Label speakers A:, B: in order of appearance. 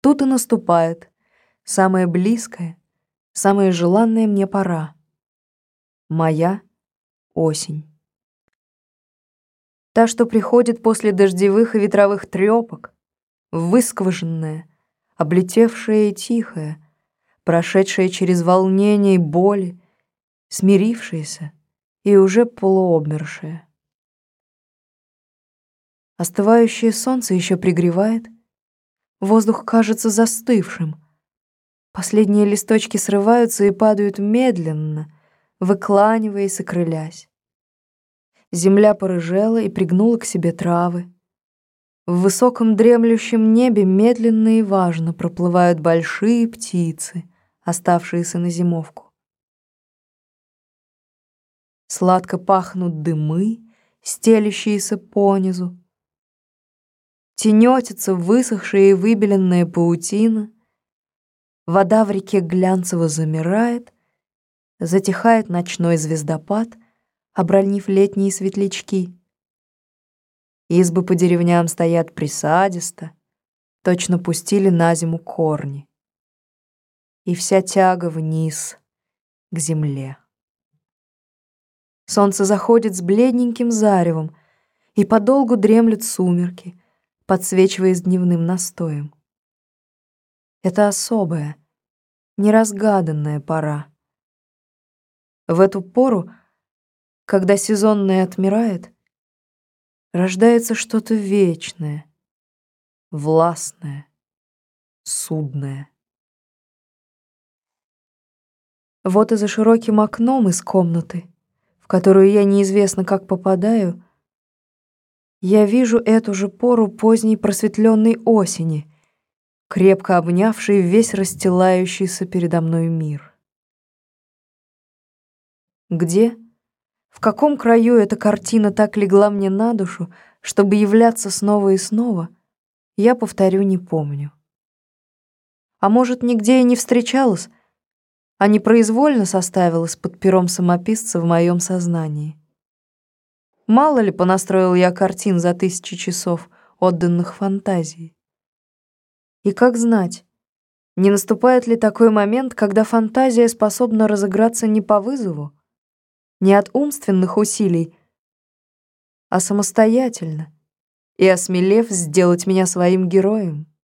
A: Тут и наступает самая близкая, самая желанная мне пора. Моя осень. Та, что приходит после дождевых и ветровых трёпок, выскваженная, облетевшая и тихая, прошедшая через волнение и боли, смирившаяся и уже полуобмершая. Остывающее солнце еще пригревает, воздух кажется застывшим. Последние листочки срываются и падают медленно, выкланиваясь и крылясь. Земля порыжела и пригнула к себе травы. В высоком дремлющем небе медленно и важно проплывают большие птицы, оставшиеся на зимовку. Сладко пахнут дымы, стелящиеся понизу. Тенётится высохшая и выбеленная паутина. Вода в реке глянцево замирает, затихает ночной звездопад, обронив летние светлячки. Избы по деревням стоят присадисто, точно пустили на зиму корни. И вся тяга вниз, к земле. Солнце заходит с бледненьким заревом, и подолгу дремлют сумерки, подсвечиваясь дневным настоем. Это особая, неразгаданная пора. В эту пору, когда сезонное отмирает, рождается что-то вечное, властное, судное. Вот и за широким окном из комнаты, в которую я неизвестно как попадаю, я вижу эту же пору поздней просветленной осени, крепко обнявшей весь расстилающийся передо мной мир. Где, в каком краю эта картина так легла мне на душу, чтобы являться снова и снова, я, повторю, не помню. А может, нигде и не встречалась, а непроизвольно составилась под пером самописца в моем сознании. Мало ли понастроил я картин за 1000 часов, отданных фантазии. И как знать, не наступает ли такой момент, когда фантазия способна разыграться не по вызову, не от умственных усилий, а самостоятельно и, осмелев, сделать меня своим героем?